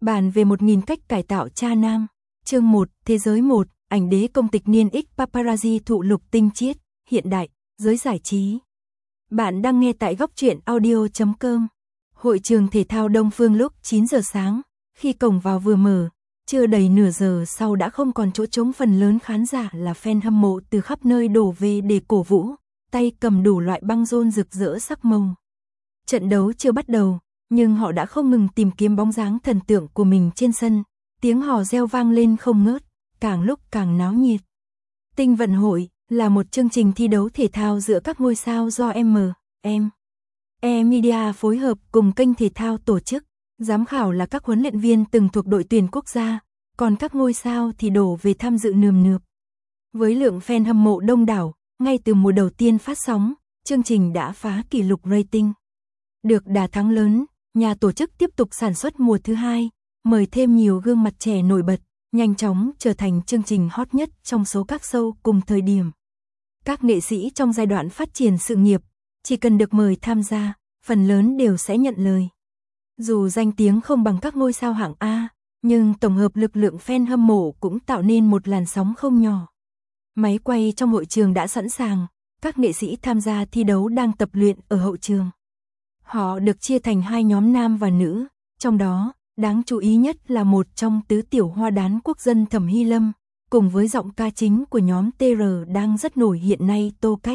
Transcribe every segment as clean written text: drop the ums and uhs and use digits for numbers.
Bàn về 1000 cách cải tạo cha nam. Chương 1, Thế giới 1, ảnh đế công tịch niên X paparazzi thụ lục tinh chiết, hiện đại, giới giải trí. Bạn đang nghe tại góc truyện audio.com. Hội trường thể thao Đông Phương lúc 9 giờ sáng, khi cổng vào vừa mở, chưa đầy nửa giờ sau đã không còn chỗ trống, phần lớn khán giả là fan hâm mộ từ khắp nơi đổ về để cổ vũ, tay cầm đủ loại băng rôn rực rỡ sắc màu. Trận đấu chưa bắt đầu, nhưng họ đã không ngừng tìm kiếm bóng dáng thần tượng của mình trên sân, tiếng hò reo vang lên không ngớt, càng lúc càng náo nhiệt. Tinh vận hội là một chương trình thi đấu thể thao giữa các ngôi sao do Media phối hợp cùng kênh thể thao tổ chức, giám khảo là các huấn luyện viên từng thuộc đội tuyển quốc gia, còn các ngôi sao thì đổ về tham dự nườm nượp. Với lượng fan hâm mộ đông đảo, ngay từ mùa đầu tiên phát sóng, chương trình đã phá kỷ lục rating. Được đà thắng lớn, nhà tổ chức tiếp tục sản xuất mùa thứ hai, mời thêm nhiều gương mặt trẻ nổi bật, nhanh chóng trở thành chương trình hot nhất trong số các show cùng thời điểm. Các nghệ sĩ trong giai đoạn phát triển sự nghiệp, chỉ cần được mời tham gia, phần lớn đều sẽ nhận lời. Dù danh tiếng không bằng các ngôi sao hạng A, nhưng tổng hợp lực lượng fan hâm mộ cũng tạo nên một làn sóng không nhỏ. Máy quay trong hội trường đã sẵn sàng, các nghệ sĩ tham gia thi đấu đang tập luyện ở hậu trường. Họ được chia thành hai nhóm nam và nữ, trong đó, đáng chú ý nhất là một trong tứ tiểu hoa đán quốc dân Thẩm Hy Lâm, cùng với giọng ca chính của nhóm TR đang rất nổi hiện nay Tô Cách.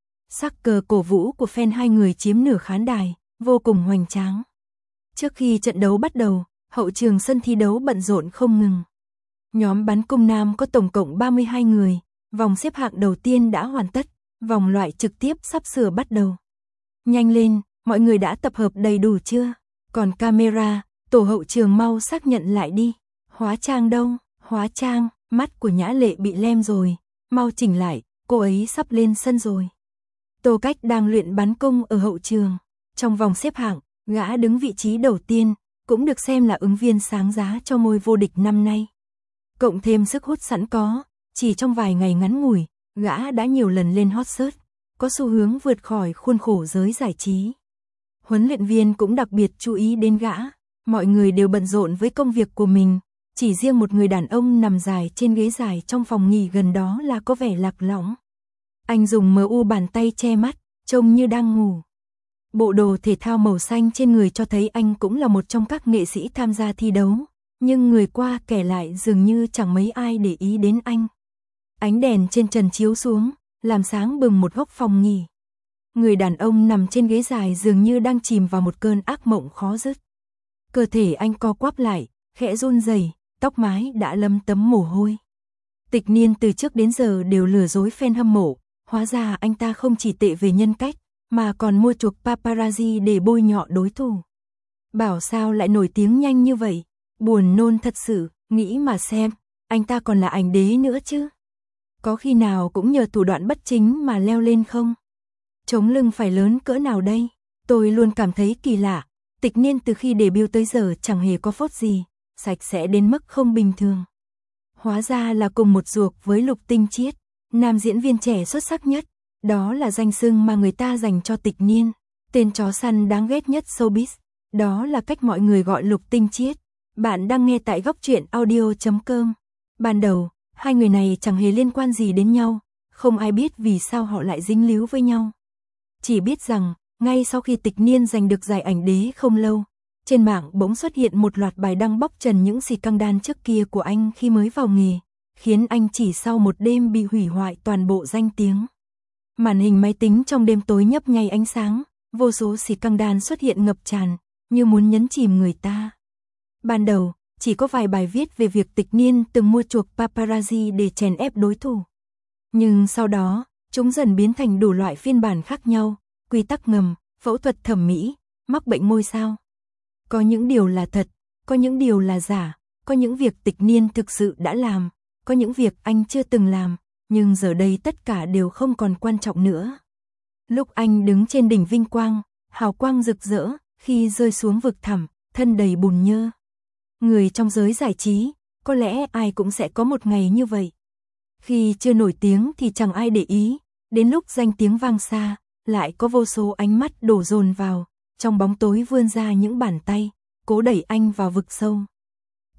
Sắc cờ cổ vũ của fan hai người chiếm nửa khán đài, vô cùng hoành tráng. Trước khi trận đấu bắt đầu, hậu trường sân thi đấu bận rộn không ngừng. Nhóm bắn cung nam có tổng cộng 32 người, vòng xếp hạng đầu tiên đã hoàn tất, vòng loại trực tiếp sắp sửa bắt đầu. Nhanh lên, mọi người đã tập hợp đầy đủ chưa? Còn camera, tổ hậu trường mau xác nhận lại đi. Hóa trang đâu? Hóa trang, mắt của Nhã Lệ bị lem rồi, mau chỉnh lại, cô ấy sắp lên sân rồi. Tô Cách đang luyện bắn cung ở hậu trường. Trong vòng xếp hạng, gã đứng vị trí đầu tiên, cũng được xem là ứng viên sáng giá cho ngôi vô địch năm nay. Cộng thêm sức hút sẵn có, chỉ trong vài ngày ngắn ngủi, gã đã nhiều lần lên hot search, có xu hướng vượt khỏi khuôn khổ giới giải trí. Huấn luyện viên cũng đặc biệt chú ý đến gã, mọi người đều bận rộn với công việc của mình, chỉ riêng một người đàn ông nằm dài trên ghế dài trong phòng nghỉ gần đó là có vẻ lạc lõng. Anh dùng bàn tay che mắt, trông như đang ngủ. Bộ đồ thể thao màu xanh trên người cho thấy anh cũng là một trong các nghệ sĩ tham gia thi đấu, nhưng người qua kẻ lại dường như chẳng mấy ai để ý đến anh. Ánh đèn trên trần chiếu xuống, làm sáng bừng một góc phòng nghỉ. Người đàn ông nằm trên ghế dài dường như đang chìm vào một cơn ác mộng khó dứt. Cơ thể anh co quắp lại, khẽ run rẩy, tóc mái đã lấm tấm mồ hôi. Tịch Niên từ trước đến giờ đều lừa dối fan hâm mộ, hóa ra anh ta không chỉ tệ về nhân cách, mà còn mua chuộc paparazzi để bôi nhọ đối thủ. Bảo sao lại nổi tiếng nhanh như vậy, buồn nôn thật sự, nghĩ mà xem, anh ta còn là ảnh đế nữa chứ. Có khi nào cũng nhờ thủ đoạn bất chính mà leo lên không? Trống lưng phải lớn cỡ nào đây? Tôi luôn cảm thấy kỳ lạ, Tịch Niên từ khi debut tới giờ chẳng hề có phốt gì, sạch sẽ đến mức không bình thường. Hóa ra là cùng một ruột với Lục Tinh Chiết, nam diễn viên trẻ xuất sắc nhất, đó là danh xưng mà người ta dành cho Tịch Niên, tên chó săn đáng ghét nhất showbiz, đó là cách mọi người gọi Lục Tinh Chiết. Bạn đang nghe tại góc truyện audio.com. Ban đầu, hai người này chẳng hề liên quan gì đến nhau, không ai biết vì sao họ lại dính líu với nhau. Chỉ biết rằng, ngay sau khi Tịch Niên giành được giải ảnh đế không lâu, trên mạng bỗng xuất hiện một loạt bài đăng bóc trần những scandal trước kia của anh khi mới vào nghề, khiến anh chỉ sau một đêm bị hủy hoại toàn bộ danh tiếng. Màn hình máy tính trong đêm tối nhấp nháy ánh sáng, vô số scandal xuất hiện ngập tràn, như muốn nhấn chìm người ta. Ban đầu, chỉ có vài bài viết về việc Tịch Niên từng mua chuộc paparazzi để chèn ép đối thủ. Nhưng sau đó, chúng dần biến thành đủ loại phiên bản khác nhau, quy tắc ngầm, phẫu thuật thẩm mỹ, mắc bệnh ngôi sao. Có những điều là thật, có những điều là giả, có những việc Tịch Niên thực sự đã làm, có những việc anh chưa từng làm, nhưng giờ đây tất cả đều không còn quan trọng nữa. Lúc anh đứng trên đỉnh vinh quang, hào quang rực rỡ, khi rơi xuống vực thẳm, thân đầy bùn nhơ. Người trong giới giải trí, có lẽ ai cũng sẽ có một ngày như vậy. Khi chưa nổi tiếng thì chẳng ai để ý, đến lúc danh tiếng vang xa, lại có vô số ánh mắt đổ dồn vào, trong bóng tối vươn ra những bàn tay, cố đẩy anh vào vực sâu.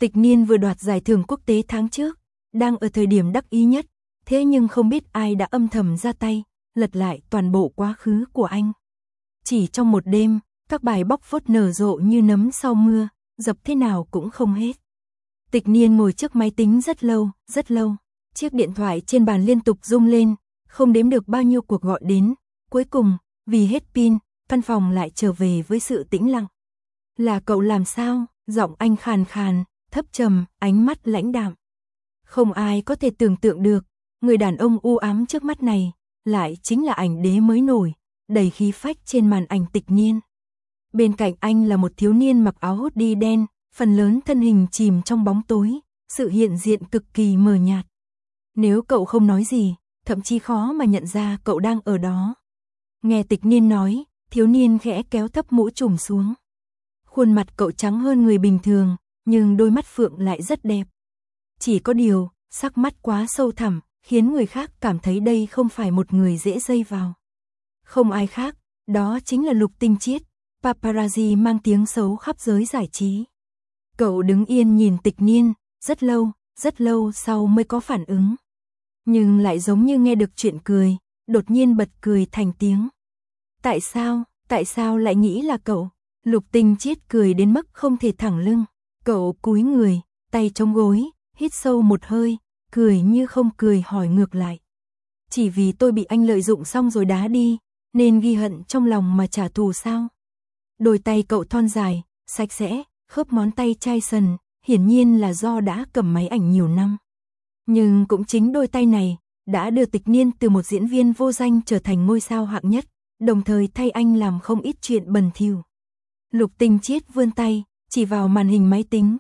Tịch Niên vừa đoạt giải thưởng quốc tế tháng trước, đang ở thời điểm đắc ý nhất, thế nhưng không biết ai đã âm thầm ra tay, lật lại toàn bộ quá khứ của anh. Chỉ trong một đêm, các bài bóc phốt nở rộ như nấm sau mưa, dập thế nào cũng không hết. Tịch Niên ngồi trước máy tính rất lâu. Chiếc điện thoại trên bàn liên tục rung lên, không đếm được bao nhiêu cuộc gọi đến. Cuối cùng, vì hết pin, văn phòng lại trở về với sự tĩnh lặng. Là cậu làm sao? Giọng anh khàn khàn, thấp trầm, ánh mắt lãnh đạm. Không ai có thể tưởng tượng được, người đàn ông u ám trước mắt này, lại chính là ảnh đế mới nổi, đầy khí phách trên màn ảnh Tịch Niên. Bên cạnh anh là một thiếu niên mặc áo hoodie đen, phần lớn thân hình chìm trong bóng tối, sự hiện diện cực kỳ mờ nhạt. Nếu cậu không nói gì, thậm chí khó mà nhận ra cậu đang ở đó. Nghe Tịch Niên nói, thiếu niên khẽ kéo thấp mũ trùm xuống. Khuôn mặt cậu trắng hơn người bình thường, nhưng đôi mắt phượng lại rất đẹp. Chỉ có điều, sắc mắt quá sâu thẳm, khiến người khác cảm thấy đây không phải một người dễ dây vào. Không ai khác, đó chính là Lục Tinh Chiết, paparazzi mang tiếng xấu khắp giới giải trí. Cậu đứng yên nhìn Tịch Niên, rất lâu sau mới có phản ứng. Nhưng lại giống như nghe được chuyện cười, đột nhiên bật cười thành tiếng. Tại sao lại nghĩ là cậu? Lục Tinh Chiết cười đến mức không thể thẳng lưng. Cậu cúi người, tay chống gối, hít sâu một hơi, cười như không cười hỏi ngược lại. Chỉ vì tôi bị anh lợi dụng xong rồi đá đi, nên ghi hận trong lòng mà trả thù sao? Đôi tay cậu thon dài, sạch sẽ, khớp ngón tay chai sần, hiển nhiên là do đã cầm máy ảnh nhiều năm. Nhưng cũng chính đôi tay này, đã đưa Tịch Niên từ một diễn viên vô danh trở thành ngôi sao hạng nhất, đồng thời thay anh làm không ít chuyện bẩn thỉu. Lục Tinh Chiết vươn tay, chỉ vào màn hình máy tính.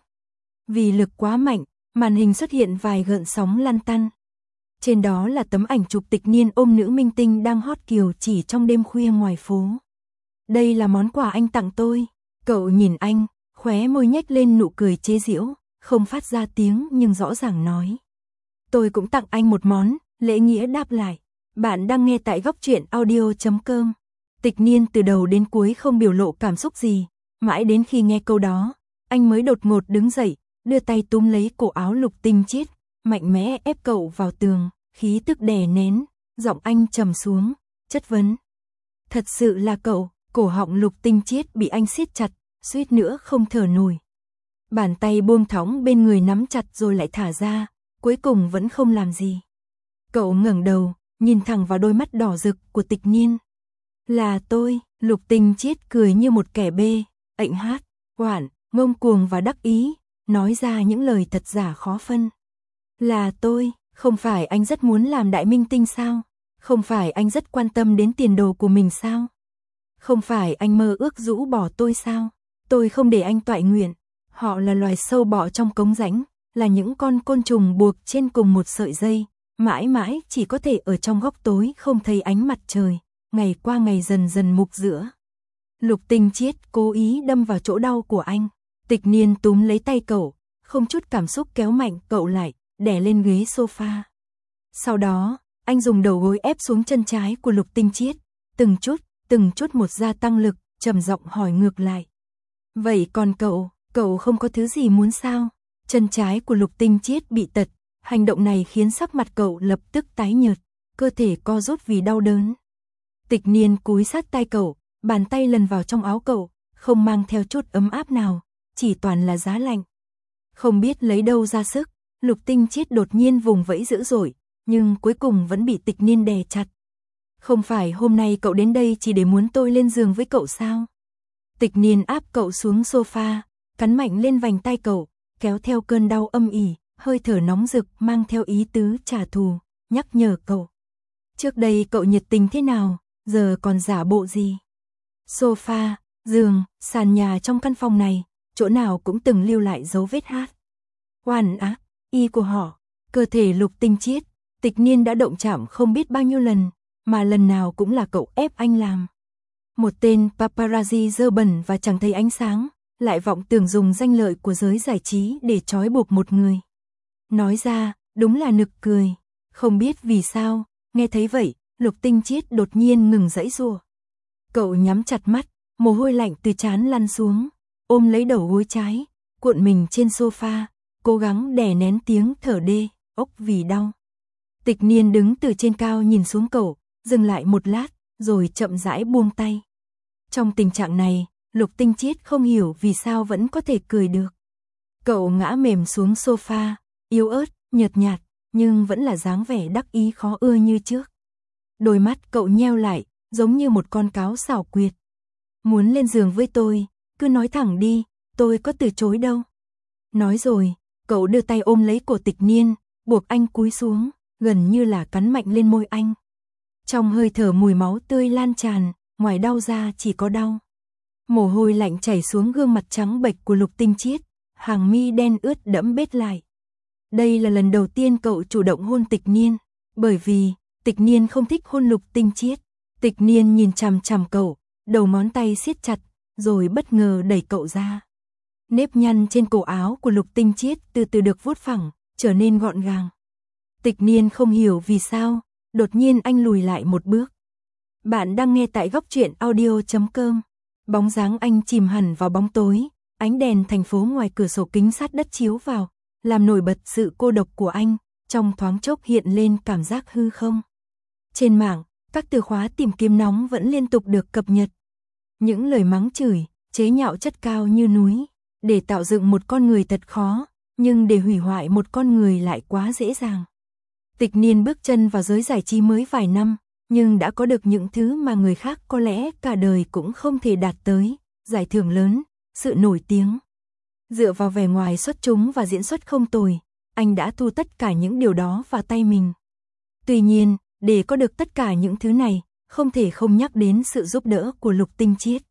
Vì lực quá mạnh, màn hình xuất hiện vài gợn sóng lăn tăn. Trên đó là tấm ảnh chụp Tịch Niên ôm nữ minh tinh đang hot kiều chỉ trong đêm khuya ngoài phố. Đây là món quà anh tặng tôi. Cậu nhìn anh, khóe môi nhếch lên nụ cười chế giễu, không phát ra tiếng nhưng rõ ràng nói. Tôi cũng tặng anh một món, lễ nghĩa đáp lại. Bạn đang nghe tại Góc Truyện Audio.com. Tịch Niên từ đầu đến cuối không biểu lộ cảm xúc gì, mãi đến khi nghe câu đó, anh mới đột ngột đứng dậy, đưa tay túm lấy cổ áo Lục Tinh Chiết, mạnh mẽ ép cậu vào tường, khí tức đè nén, giọng anh trầm xuống, chất vấn. Thật sự là cậu? Cổ họng Lục Tinh Chiết bị anh siết chặt, suýt nữa không thở nổi. Bàn tay buông thõng bên người nắm chặt rồi lại thả ra, cuối cùng vẫn không làm gì. Cậu ngẩng đầu, nhìn thẳng vào đôi mắt đỏ rực của Tịch Niên. Là tôi. Lục Tinh Chiết cười như một kẻ bê, ệnh hát, oản, ngông cuồng và đắc ý, nói ra những lời thật giả khó phân. Là tôi, không phải anh rất muốn làm đại minh tinh sao? Không phải anh rất quan tâm đến tiền đồ của mình sao? Không phải anh mơ ước rũ bỏ tôi sao? Tôi không để anh toại nguyện. Họ là loài sâu bọ trong cống rãnh, là những con côn trùng buộc trên cùng một sợi dây, mãi mãi chỉ có thể ở trong góc tối không thấy ánh mặt trời, ngày qua ngày dần dần mục rữa. Lục Tinh Chiết cố ý đâm vào chỗ đau của anh. Tịch Niên túm lấy tay cậu, không chút cảm xúc kéo mạnh cậu lại, đè lên ghế sofa. Sau đó, anh dùng đầu gối ép xuống chân trái của Lục Tinh Chiết, từng chút một gia tăng lực, trầm giọng hỏi ngược lại. Vậy còn cậu không có thứ gì muốn sao? Chân trái của Lục Tinh Chiết bị tật, hành động này khiến sắc mặt cậu lập tức tái nhợt, cơ thể co rút vì đau đớn. Tịch Niên cúi sát tai cậu, bàn tay lần vào trong áo cậu, không mang theo chút ấm áp nào, chỉ toàn là giá lạnh. Không biết lấy đâu ra sức, Lục Tinh Chiết đột nhiên vùng vẫy dữ dội, nhưng cuối cùng vẫn bị Tịch Niên đè chặt. Không phải hôm nay cậu đến đây chỉ để muốn tôi lên giường với cậu sao? Tịch Niên áp cậu xuống sofa, cắn mạnh lên vành tay cậu, kéo theo cơn đau âm ỉ, hơi thở nóng rực mang theo ý tứ trả thù, nhắc nhở cậu. Trước đây cậu nhiệt tình thế nào, giờ còn giả bộ gì? Sofa, giường, sàn nhà trong căn phòng này, chỗ nào cũng từng lưu lại dấu vết hát. Oan ác, y của họ, cơ thể Lục Tinh Chiết, Tịch Niên đã động chạm không biết bao nhiêu lần, mà lần nào cũng là cậu ép anh làm. Một tên paparazzi dơ bẩn và chẳng thấy ánh sáng, lại vọng tưởng dùng danh lợi của giới giải trí để trói buộc một người. Nói ra, đúng là nực cười. Không biết vì sao, nghe thấy vậy, Lục Tinh Chiết đột nhiên ngừng giãy giụa. Cậu nhắm chặt mắt, mồ hôi lạnh từ trán lăn xuống, ôm lấy đầu gối trái, cuộn mình trên sofa, cố gắng đè nén tiếng thở đê, ốc vì đau. Tịch Niên đứng từ trên cao nhìn xuống cậu, dừng lại một lát, rồi chậm rãi buông tay. Trong tình trạng này, Lục Tinh Chiết không hiểu vì sao vẫn có thể cười được. Cậu ngã mềm xuống sofa, yếu ớt, nhợt nhạt, nhưng vẫn là dáng vẻ đắc ý khó ưa như trước. Đôi mắt cậu nheo lại, giống như một con cáo xảo quyệt. Muốn lên giường với tôi, cứ nói thẳng đi, tôi có từ chối đâu. Nói rồi, cậu đưa tay ôm lấy cổ Tịch Niên, buộc anh cúi xuống, gần như là cắn mạnh lên môi anh. Trong hơi thở mùi máu tươi lan tràn, ngoài đau ra chỉ có đau. Mồ hôi lạnh chảy xuống gương mặt trắng bệch của Lục Tinh Chiết, hàng mi đen ướt đẫm bết lại. Đây là lần đầu tiên cậu chủ động hôn Tịch Niên, bởi vì Tịch Niên không thích hôn Lục Tinh Chiết. Tịch Niên nhìn chằm chằm cậu, đầu ngón tay siết chặt, rồi bất ngờ đẩy cậu ra. Nếp nhăn trên cổ áo của Lục Tinh Chiết từ từ được vuốt phẳng, trở nên gọn gàng. Tịch Niên không hiểu vì sao, đột nhiên anh lùi lại một bước. Bạn đang nghe tại góc truyện audio.com. Bóng dáng anh chìm hẳn vào bóng tối, ánh đèn thành phố ngoài cửa sổ kính sát đất chiếu vào, làm nổi bật sự cô độc của anh, trong thoáng chốc hiện lên cảm giác hư không. Trên mạng, các từ khóa tìm kiếm nóng vẫn liên tục được cập nhật. Những lời mắng chửi, chế nhạo chất cao như núi. Để tạo dựng một con người thật khó, nhưng để hủy hoại một con người lại quá dễ dàng. Tịch Niên bước chân vào giới giải trí mới vài năm, nhưng đã có được những thứ mà người khác có lẽ cả đời cũng không thể đạt tới, giải thưởng lớn, sự nổi tiếng. Dựa vào vẻ ngoài xuất chúng và diễn xuất không tồi, anh đã thu tất cả những điều đó vào tay mình. Tuy nhiên, để có được tất cả những thứ này, không thể không nhắc đến sự giúp đỡ của Lục Tinh Chiết.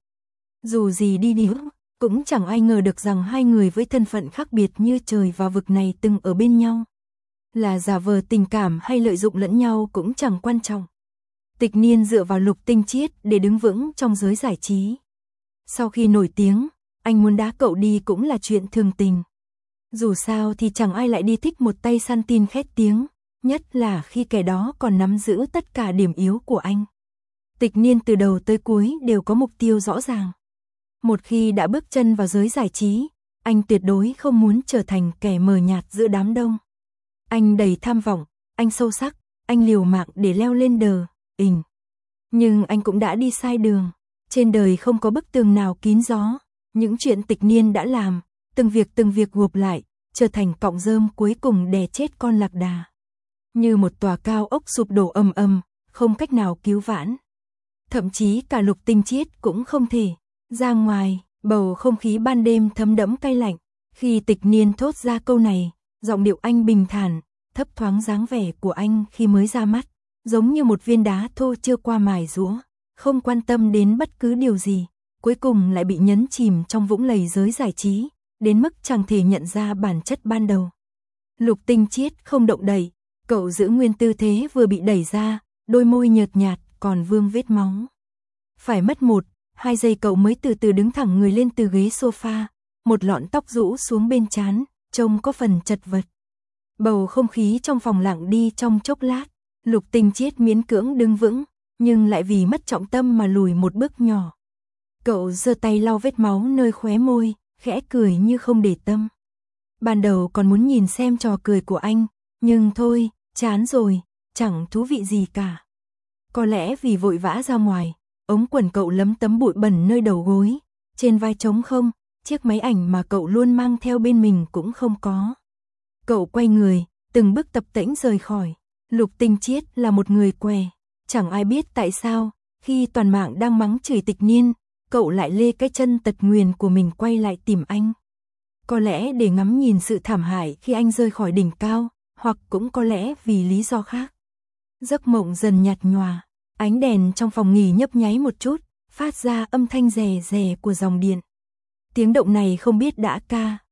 Dù gì đi nữa, cũng chẳng ai ngờ được rằng hai người với thân phận khác biệt như trời và vực này từng ở bên nhau. Là giả vờ tình cảm hay lợi dụng lẫn nhau cũng chẳng quan trọng. Tịch Niên dựa vào Lục Tinh Chiết để đứng vững trong giới giải trí. Sau khi nổi tiếng, anh muốn đá cậu đi cũng là chuyện thường tình. Dù sao thì chẳng ai lại đi thích một tay săn tin khét tiếng, nhất là khi kẻ đó còn nắm giữ tất cả điểm yếu của anh. Tịch Niên từ đầu tới cuối đều có mục tiêu rõ ràng. Một khi đã bước chân vào giới giải trí, anh tuyệt đối không muốn trở thành kẻ mờ nhạt giữa đám đông. Anh đầy tham vọng, anh sâu sắc, anh liều mạng để leo lên đỉnh. Nhưng anh cũng đã đi sai đường. Trên đời không có bức tường nào kín gió. Những chuyện Tịch Niên đã làm, từng việc gộp lại, trở thành cọng rơm cuối cùng đè chết con lạc đà. Như một tòa cao ốc sụp đổ ầm ầm, không cách nào cứu vãn. Thậm chí cả Lục Tinh Chiết cũng không thể. Ra ngoài, bầu không khí ban đêm thấm đẫm cay lạnh. Khi Tịch Niên thốt ra câu này, giọng điệu anh bình thản, thấp thoáng dáng vẻ của anh khi mới ra mắt, giống như một viên đá thô chưa qua mài giũa, không quan tâm đến bất cứ điều gì, cuối cùng lại bị nhấn chìm trong vũng lầy giới giải trí, đến mức chẳng thể nhận ra bản chất ban đầu. Lục Tinh Chiết không động đậy, cậu giữ nguyên tư thế vừa bị đẩy ra, đôi môi nhợt nhạt còn vương vết máu. Phải mất 1-2 giây cậu mới từ từ đứng thẳng người lên từ ghế sofa, một lọn tóc rũ xuống bên trán, trông có phần chật vật. Bầu không khí trong phòng lặng đi trong chốc lát, Lục Tinh Chiết miễn cưỡng đứng vững, nhưng lại vì mất trọng tâm mà lùi một bước nhỏ. Cậu giơ tay lau vết máu nơi khóe môi, khẽ cười như không để tâm. Ban đầu còn muốn nhìn xem trò cười của anh, nhưng thôi, chán rồi, chẳng thú vị gì cả. Có lẽ vì vội vã ra ngoài, ống quần cậu lấm tấm bụi bẩn nơi đầu gối, trên vai trống không, chiếc máy ảnh mà cậu luôn mang theo bên mình cũng không có. Cậu quay người, từng bước tập tễnh rời khỏi. Lục Tinh Chiết là một người què, chẳng ai biết tại sao, khi toàn mạng đang mắng chửi Tịch Niên, cậu lại lê cái chân tật nguyền của mình quay lại tìm anh. Có lẽ để ngắm nhìn sự thảm hại khi anh rơi khỏi đỉnh cao, hoặc cũng có lẽ vì lý do khác. Giấc mộng dần nhạt nhòa, ánh đèn trong phòng nghỉ nhấp nháy một chút, phát ra âm thanh rè rè của dòng điện. Tiếng động này không biết đã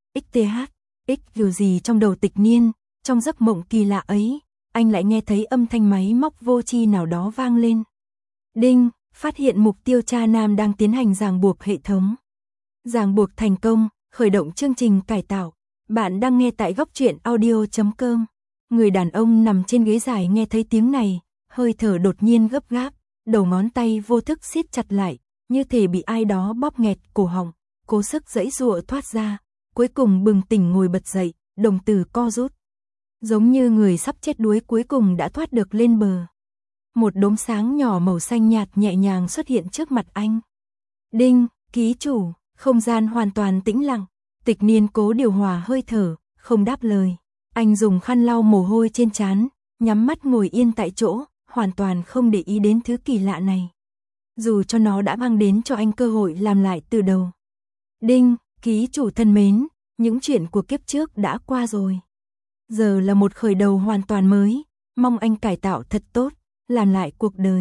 kiểu gì trong đầu Tịch Niên, trong giấc mộng kỳ lạ ấy, anh lại nghe thấy âm thanh máy móc vô tri nào đó vang lên. Đinh, phát hiện mục tiêu tra nam đang tiến hành ràng buộc hệ thống. Ràng buộc thành công, khởi động chương trình cải tạo. Bạn đang nghe tại góc truyện audio.com. Người đàn ông nằm trên ghế dài nghe thấy tiếng này, hơi thở đột nhiên gấp gáp, đầu ngón tay vô thức siết chặt lại, như thể bị ai đó bóp nghẹt cổ họng, cố sức giãy giụa thoát ra, cuối cùng bừng tỉnh ngồi bật dậy, đồng tử co rút. Giống như người sắp chết đuối cuối cùng đã thoát được lên bờ. Một đốm sáng nhỏ màu xanh nhạt nhẹ nhàng xuất hiện trước mặt anh. Đinh, ký chủ, không gian hoàn toàn tĩnh lặng. Tịch Niên cố điều hòa hơi thở, không đáp lời. Anh dùng khăn lau mồ hôi trên trán, nhắm mắt ngồi yên tại chỗ, hoàn toàn không để ý đến thứ kỳ lạ này. Dù cho nó đã mang đến cho anh cơ hội làm lại từ đầu. Đinh, ký chủ thân mến, những chuyện của kiếp trước đã qua rồi. Giờ là một khởi đầu hoàn toàn mới, mong anh cải tạo thật tốt, làm lại cuộc đời.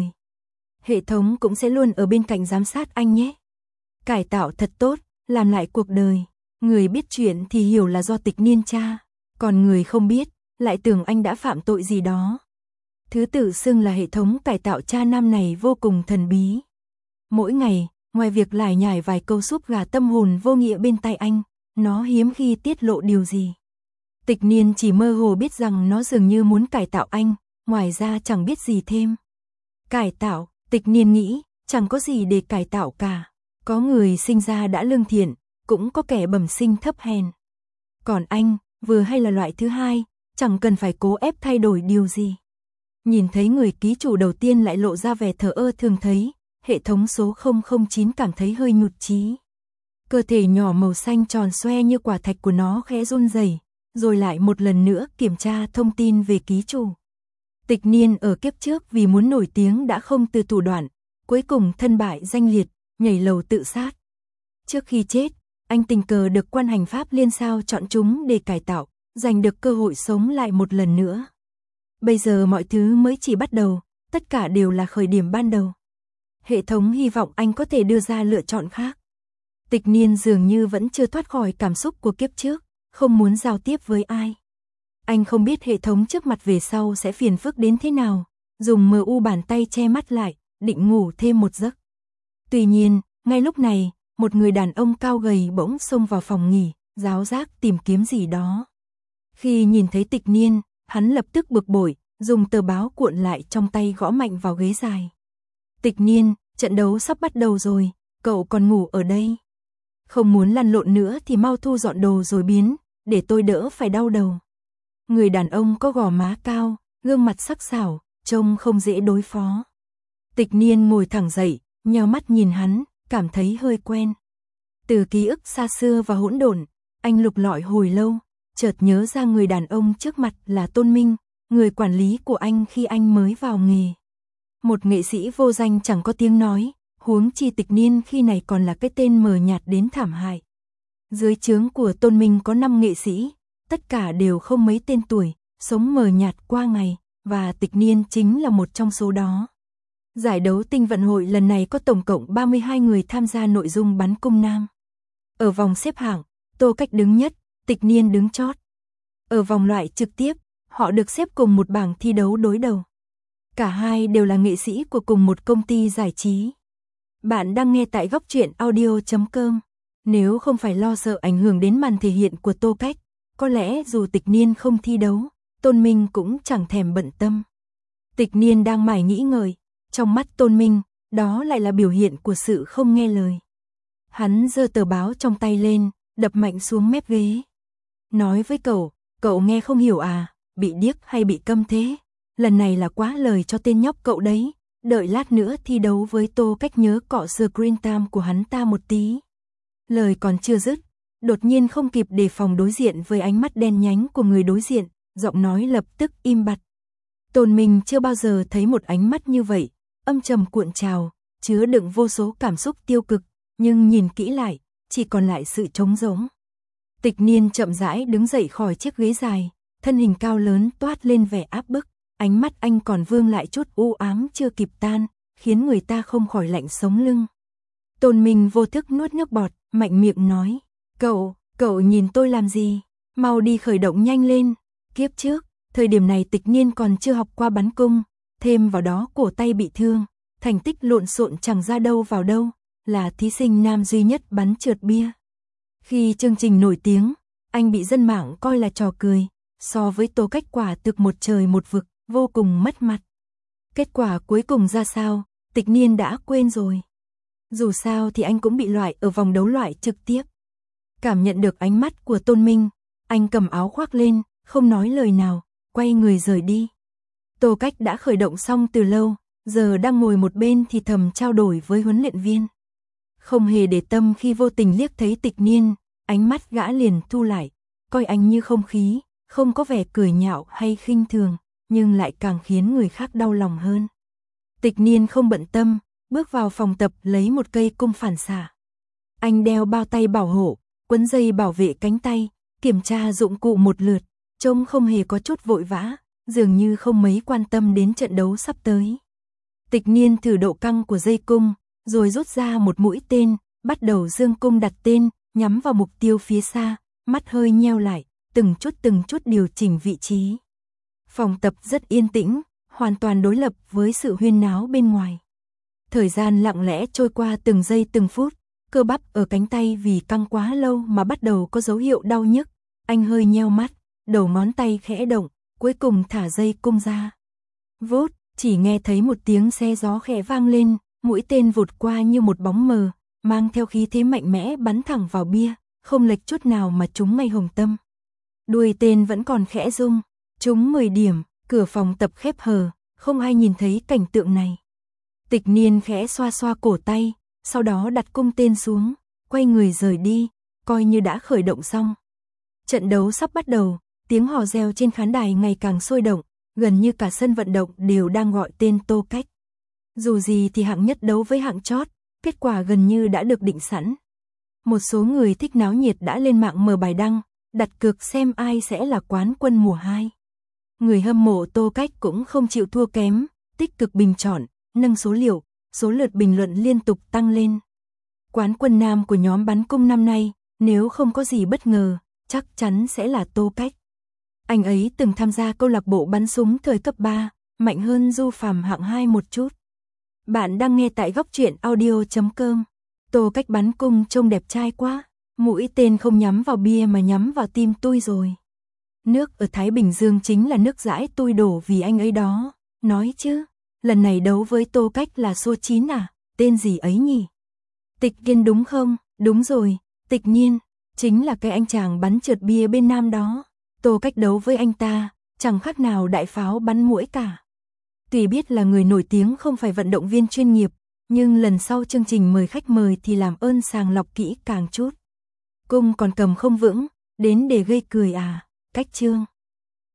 Hệ thống cũng sẽ luôn ở bên cạnh giám sát anh nhé. Cải tạo thật tốt, làm lại cuộc đời. Người biết chuyện thì hiểu là do Tịch Niên tra, còn người không biết, lại tưởng anh đã phạm tội gì đó. Thứ tự xưng là hệ thống cải tạo cha nam này vô cùng thần bí. Mỗi ngày, ngoài việc lải nhải vài câu súp gà tâm hồn vô nghĩa bên tai anh, nó hiếm khi tiết lộ điều gì. Tịch Niên chỉ mơ hồ biết rằng nó dường như muốn cải tạo anh, ngoài ra chẳng biết gì thêm. Cải tạo, Tịch Niên nghĩ, chẳng có gì để cải tạo cả. Có người sinh ra đã lương thiện, cũng có kẻ bẩm sinh thấp hèn. Còn anh, vừa hay là loại thứ hai, chẳng cần phải cố ép thay đổi điều gì. Nhìn thấy người ký chủ đầu tiên lại lộ ra vẻ thờ ơ thường thấy, hệ thống số 009 cảm thấy hơi nhụt chí. Cơ thể nhỏ màu xanh tròn xoe như quả thạch của nó khẽ run rẩy, rồi lại một lần nữa kiểm tra thông tin về ký chủ. Tịch Niên ở kiếp trước vì muốn nổi tiếng đã không từ thủ đoạn, cuối cùng thân bại danh liệt, nhảy lầu tự sát. Trước khi chết, anh tình cờ được quan hành pháp liên sao chọn chúng để cải tạo, giành được cơ hội sống lại một lần nữa. Bây giờ mọi thứ mới chỉ bắt đầu, tất cả đều là khởi điểm ban đầu. Hệ thống hy vọng anh có thể đưa ra lựa chọn khác. Tịch Niên dường như vẫn chưa thoát khỏi cảm xúc của kiếp trước, không muốn giao tiếp với ai. Anh không biết hệ thống trước mặt về sau sẽ phiền phức đến thế nào, dùng MU bàn tay che mắt lại, định ngủ thêm một giấc. Tuy nhiên, ngay lúc này, một người đàn ông cao gầy bỗng xông vào phòng nghỉ, ráo rác tìm kiếm gì đó. Khi nhìn thấy Tịch Niên, hắn lập tức bực bội, dùng tờ báo cuộn lại trong tay gõ mạnh vào ghế dài. Tịch Niên, trận đấu sắp bắt đầu rồi, cậu còn ngủ ở đây. Không muốn lăn lộn nữa thì mau thu dọn đồ rồi biến, để tôi đỡ phải đau đầu. Người đàn ông có gò má cao, gương mặt sắc sảo, trông không dễ đối phó. Tịch Niên ngồi thẳng dậy, nheo mắt nhìn hắn, cảm thấy hơi quen. Từ ký ức xa xưa và hỗn độn, anh lục lọi hồi lâu, chợt nhớ ra người đàn ông trước mặt là Tôn Minh, người quản lý của anh khi anh mới vào nghề. Một nghệ sĩ vô danh chẳng có tiếng nói, huống chi Tịch Niên khi này còn là cái tên mờ nhạt đến thảm hại. Dưới trướng của Tôn Minh có 5 nghệ sĩ, tất cả đều không mấy tên tuổi, sống mờ nhạt qua ngày, và Tịch Niên chính là một trong số đó. Giải đấu tinh vận hội lần này có tổng cộng 32 người tham gia nội dung bắn cung nam. Ở vòng xếp hạng, Tô Cách đứng nhất, Tịch Niên đứng chót. Ở vòng loại trực tiếp, họ được xếp cùng một bảng thi đấu đối đầu. Cả hai đều là nghệ sĩ của cùng một công ty giải trí. Bạn đang nghe tại góc truyện audio.com. Nếu không phải lo sợ ảnh hưởng đến màn thể hiện của Tô Cách, có lẽ dù Tịch Niên không thi đấu, Tôn Minh cũng chẳng thèm bận tâm. Tịch Niên đang mải nghĩ ngợi, trong mắt Tôn Minh, đó lại là biểu hiện của sự không nghe lời. Hắn giơ tờ báo trong tay lên, đập mạnh xuống mép ghế. Nói với cậu nghe không hiểu à, bị điếc hay bị câm thế? Lần này là quá lời cho tên nhóc cậu đấy, đợi lát nữa thi đấu với Tô Cách nhớ cọ screen time của hắn ta một tí. Lời còn chưa dứt, đột nhiên không kịp đề phòng đối diện với ánh mắt đen nhánh của người đối diện, giọng nói lập tức im bặt. Tôn Minh chưa bao giờ thấy một ánh mắt như vậy, âm trầm cuộn trào, chứa đựng vô số cảm xúc tiêu cực, nhưng nhìn kỹ lại, chỉ còn lại sự trống rỗng. Tịch Niên chậm rãi đứng dậy khỏi chiếc ghế dài, thân hình cao lớn toát lên vẻ áp bức, ánh mắt anh còn vương lại chút u ám chưa kịp tan, khiến người ta không khỏi lạnh sống lưng. Tôn Minh vô thức nuốt nước bọt, mạnh miệng nói, cậu nhìn tôi làm gì, mau đi khởi động nhanh lên. Kiếp trước, thời điểm này Tịch Niên còn chưa học qua bắn cung, thêm vào đó cổ tay bị thương, thành tích lộn xộn chẳng ra đâu vào đâu, là thí sinh nam duy nhất bắn trượt bia. Khi chương trình nổi tiếng, anh bị dân mạng coi là trò cười, so với Tô Cách quả thực một trời một vực, vô cùng mất mặt. Kết quả cuối cùng ra sao, Tịch Niên đã quên rồi. Dù sao thì anh cũng bị loại ở vòng đấu loại trực tiếp. Cảm nhận được ánh mắt của Tôn Minh, anh cầm áo khoác lên, không nói lời nào, quay người rời đi. Tô Cách đã khởi động xong từ lâu, giờ đang ngồi một bên thì thầm trao đổi với huấn luyện viên. Không hề để tâm khi vô tình liếc thấy Tịch Niên, ánh mắt gã liền thu lại, coi anh như không khí, không có vẻ cười nhạo hay khinh thường, nhưng lại càng khiến người khác đau lòng hơn. Tịch Niên không bận tâm, bước vào phòng tập lấy một cây cung phản xạ. Anh đeo bao tay bảo hộ, quấn dây bảo vệ cánh tay, kiểm tra dụng cụ một lượt, trông không hề có chút vội vã, dường như không mấy quan tâm đến trận đấu sắp tới. Tịch Niên thử độ căng của dây cung, rồi rút ra một mũi tên, bắt đầu dương cung đặt tên, nhắm vào mục tiêu phía xa, mắt hơi nheo lại, từng chút điều chỉnh vị trí. Phòng tập rất yên tĩnh, hoàn toàn đối lập với sự huyên náo bên ngoài. Thời gian lặng lẽ trôi qua từng giây từng phút, cơ bắp ở cánh tay vì căng quá lâu mà bắt đầu có dấu hiệu đau nhức. Anh hơi nheo mắt, đầu ngón tay khẽ động, cuối cùng thả dây cung ra. Vút, chỉ nghe thấy một tiếng xe gió khẽ vang lên, mũi tên vụt qua như một bóng mờ, mang theo khí thế mạnh mẽ bắn thẳng vào bia, không lệch chút nào mà trúng ngay hồng tâm. Đuôi tên vẫn còn khẽ rung, trúng 10 điểm, cửa phòng tập khép hờ, không ai nhìn thấy cảnh tượng này. Tịch Niên khẽ xoa xoa cổ tay, sau đó đặt cung tên xuống, quay người rời đi, coi như đã khởi động xong. Trận đấu sắp bắt đầu, tiếng hò reo trên khán đài ngày càng sôi động, gần như cả sân vận động đều đang gọi tên Tô Cách. Dù gì thì hạng nhất đấu với hạng chót, kết quả gần như đã được định sẵn. Một số người thích náo nhiệt đã lên mạng mở bài đăng, đặt cược xem ai sẽ là quán quân mùa 2. Người hâm mộ Tô Cách cũng không chịu thua kém, tích cực bình chọn, nâng số liệu, số lượt bình luận liên tục tăng lên. Quán quân nam của nhóm bắn cung năm nay, nếu không có gì bất ngờ, chắc chắn sẽ là Tô Cách. Anh ấy từng tham gia câu lạc bộ bắn súng thời cấp 3, mạnh hơn Du Phàm hạng 2 một chút. Bạn đang nghe tại Góc Truyện Audio.com. Tô Cách bắn cung trông đẹp trai quá, mũi tên không nhắm vào bia mà nhắm vào tim tôi rồi. Nước ở Thái Bình Dương chính là nước dãi tôi đổ vì anh ấy đó, nói chứ, lần này đấu với Tô Cách là số 9 à, tên gì ấy nhỉ? Tịch Kiên đúng không? Đúng rồi, Tịch Nhiên, chính là cái anh chàng bắn trượt bia bên Nam đó. Tô Cách đấu với anh ta, chẳng khác nào đại pháo bắn muỗi cả. Tuy biết là người nổi tiếng không phải vận động viên chuyên nghiệp, nhưng lần sau chương trình mời khách mời thì làm ơn sàng lọc kỹ càng chút. Cung còn cầm không vững, đến để gây cười à, Cách Trương.